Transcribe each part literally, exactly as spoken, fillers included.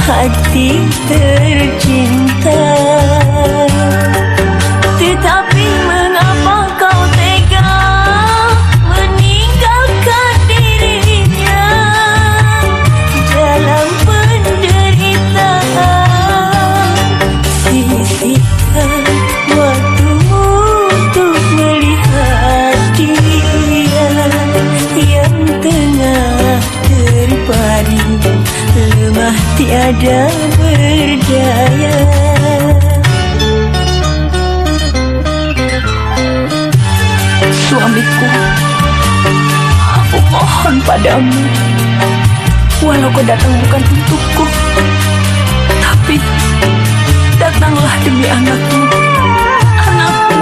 hati tercinta. Tetapi mengapa kau tega meninggalkan dirinya dalam penderitaan? Sisihkan waktumu untuk melihat dia yang tengah terbaring lemah tiada berdaya. Suamiku, aku mohon padamu, walau kau datang bukan untukku, tapi datanglah demi anakmu, anakku.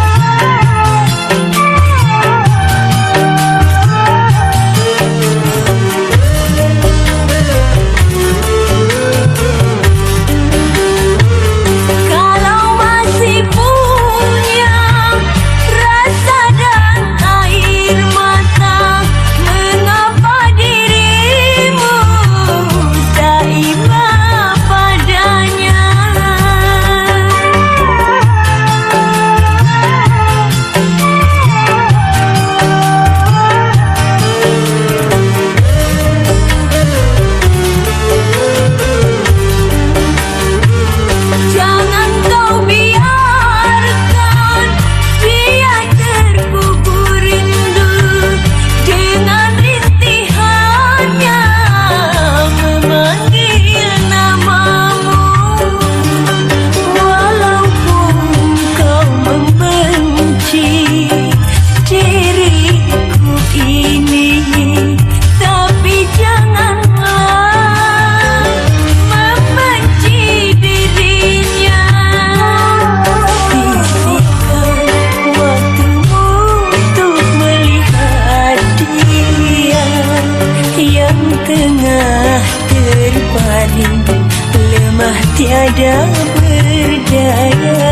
Tengah terbaring lemah tiada berdaya.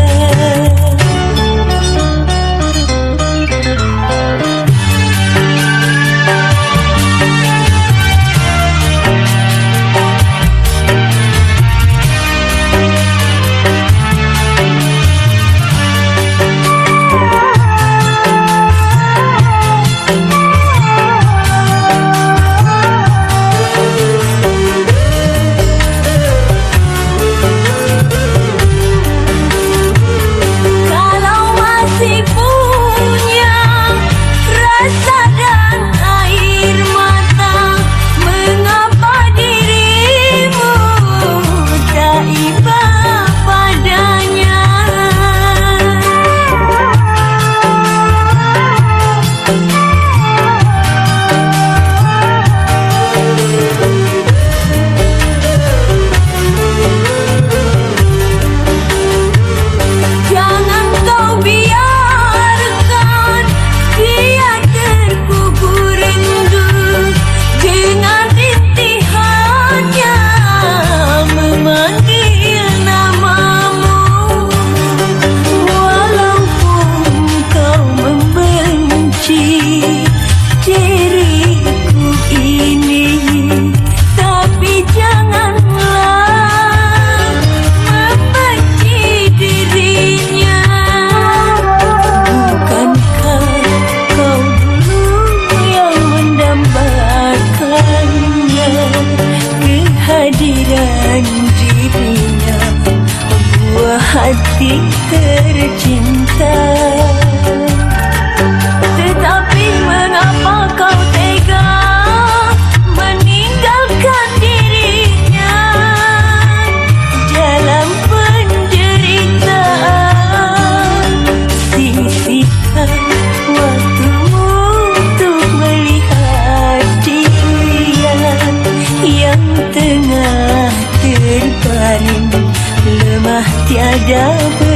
Dirinya buah hati tercinta. Tetapi mengapa kau tega meninggalkan dirinya dalam penderitaan? Sisihkan waktumu untuk melihat dia yang tengah terbaring lemah tiada